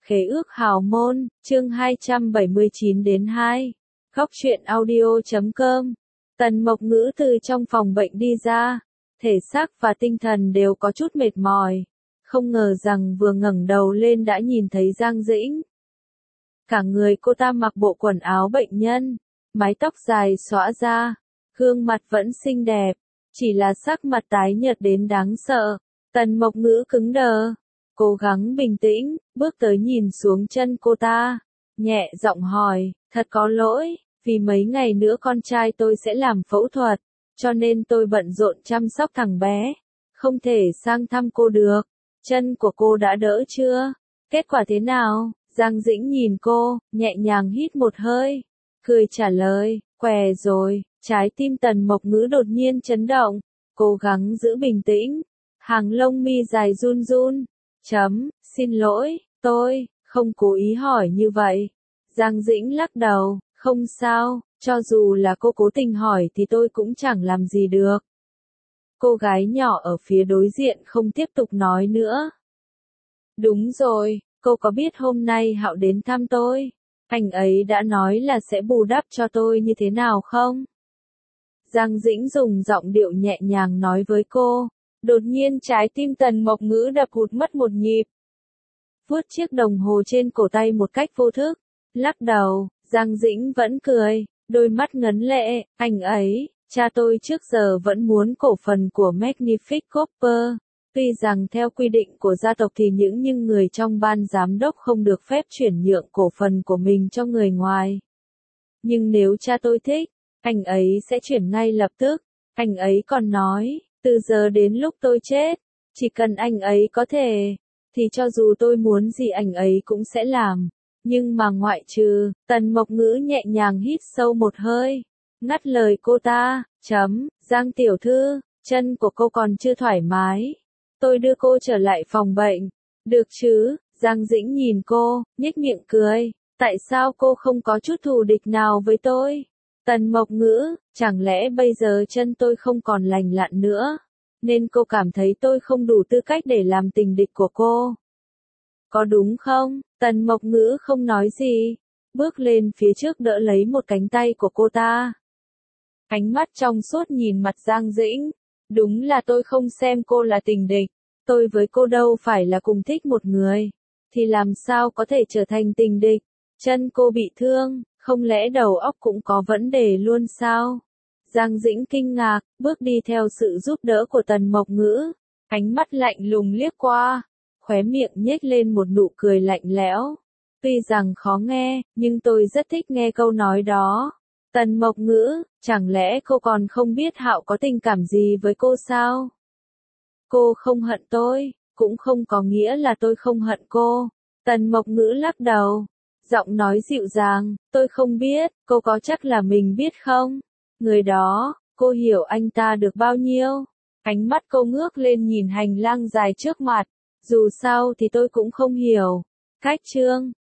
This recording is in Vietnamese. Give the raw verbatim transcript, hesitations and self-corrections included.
Khế ước hào môn, chương hai trăm bảy mươi chín đến hai. Góc truyện audio chấm com. Tần Mộc Ngữ từ trong phòng bệnh đi ra, thể xác và tinh thần đều có chút mệt mỏi. Không ngờ rằng vừa ngẩng đầu lên đã nhìn thấy Giang Dĩnh. Cả người cô ta mặc bộ quần áo bệnh nhân, mái tóc dài xõa ra, gương mặt vẫn xinh đẹp, chỉ là sắc mặt tái nhợt đến đáng sợ. Tần Mộc Ngữ cứng đờ, cố gắng bình tĩnh, bước tới nhìn xuống chân cô ta, nhẹ giọng hỏi, thật có lỗi, vì mấy ngày nữa con trai tôi sẽ làm phẫu thuật, cho nên tôi bận rộn chăm sóc thằng bé, không thể sang thăm cô được. Chân của cô đã đỡ chưa? Kết quả thế nào? Giang Dĩnh nhìn cô, nhẹ nhàng hít một hơi, cười trả lời, què rồi. Trái tim Tần Mộc Ngữ đột nhiên chấn động, cố gắng giữ bình tĩnh, hàng lông mi dài run run. Chấm, xin lỗi, tôi không cố ý hỏi như vậy. Giang Dĩnh lắc đầu, không sao, cho dù là cô cố tình hỏi thì tôi cũng chẳng làm gì được. Cô gái nhỏ ở phía đối diện không tiếp tục nói nữa. Đúng rồi, cô có biết hôm nay Hạo đến thăm tôi, anh ấy đã nói là sẽ bù đắp cho tôi như thế nào không? Giang Dĩnh dùng giọng điệu nhẹ nhàng nói với cô. Đột nhiên trái tim Tần Mộc Ngữ đập hụt mất một nhịp. Vuốt chiếc đồng hồ trên cổ tay một cách vô thức, lắc đầu. Giang Dĩnh vẫn cười, đôi mắt ngấn lệ, anh ấy, cha tôi trước giờ vẫn muốn cổ phần của Magnific Copper. Tuy rằng theo quy định của gia tộc thì những những người trong ban giám đốc không được phép chuyển nhượng cổ phần của mình cho người ngoài. Nhưng nếu cha tôi thích, anh ấy sẽ chuyển ngay lập tức. Anh ấy còn nói, từ giờ đến lúc tôi chết, chỉ cần anh ấy có thể, thì cho dù tôi muốn gì anh ấy cũng sẽ làm. Nhưng mà ngoại trừ, Tần Mộc Ngữ nhẹ nhàng hít sâu một hơi, ngắt lời cô ta, chấm, Giang tiểu thư, chân của cô còn chưa thoải mái. Tôi đưa cô trở lại phòng bệnh, được chứ? Giang Dĩnh nhìn cô, nhếch miệng cười, tại sao cô không có chút thù địch nào với tôi? Tần Mộc Ngữ, chẳng lẽ bây giờ chân tôi không còn lành lặn nữa, nên cô cảm thấy tôi không đủ tư cách để làm tình địch của cô? Có đúng không? Tần Mộc Ngữ không nói gì, bước lên phía trước đỡ lấy một cánh tay của cô ta. Ánh mắt trong suốt nhìn mặt Giang Dĩnh, đúng là tôi không xem cô là tình địch, tôi với cô đâu phải là cùng thích một người, thì làm sao có thể trở thành tình địch? Chân cô bị thương, không lẽ đầu óc cũng có vấn đề luôn sao? Giang Dĩnh kinh ngạc, bước đi theo sự giúp đỡ của Tần Mộc Ngữ, ánh mắt lạnh lùng liếc qua, khóe miệng nhếch lên một nụ cười lạnh lẽo. Tuy rằng khó nghe, nhưng tôi rất thích nghe câu nói đó. Tần Mộc Ngữ, chẳng lẽ cô còn không biết Hạo có tình cảm gì với cô sao? Cô không hận tôi, cũng không có nghĩa là tôi không hận cô. Tần Mộc Ngữ lắc đầu, giọng nói dịu dàng, tôi không biết, cô có chắc là mình biết không? Người đó, cô hiểu anh ta được bao nhiêu? Ánh mắt cô ngước lên nhìn hành lang dài trước mặt, dù sao thì tôi cũng không hiểu. Cách chương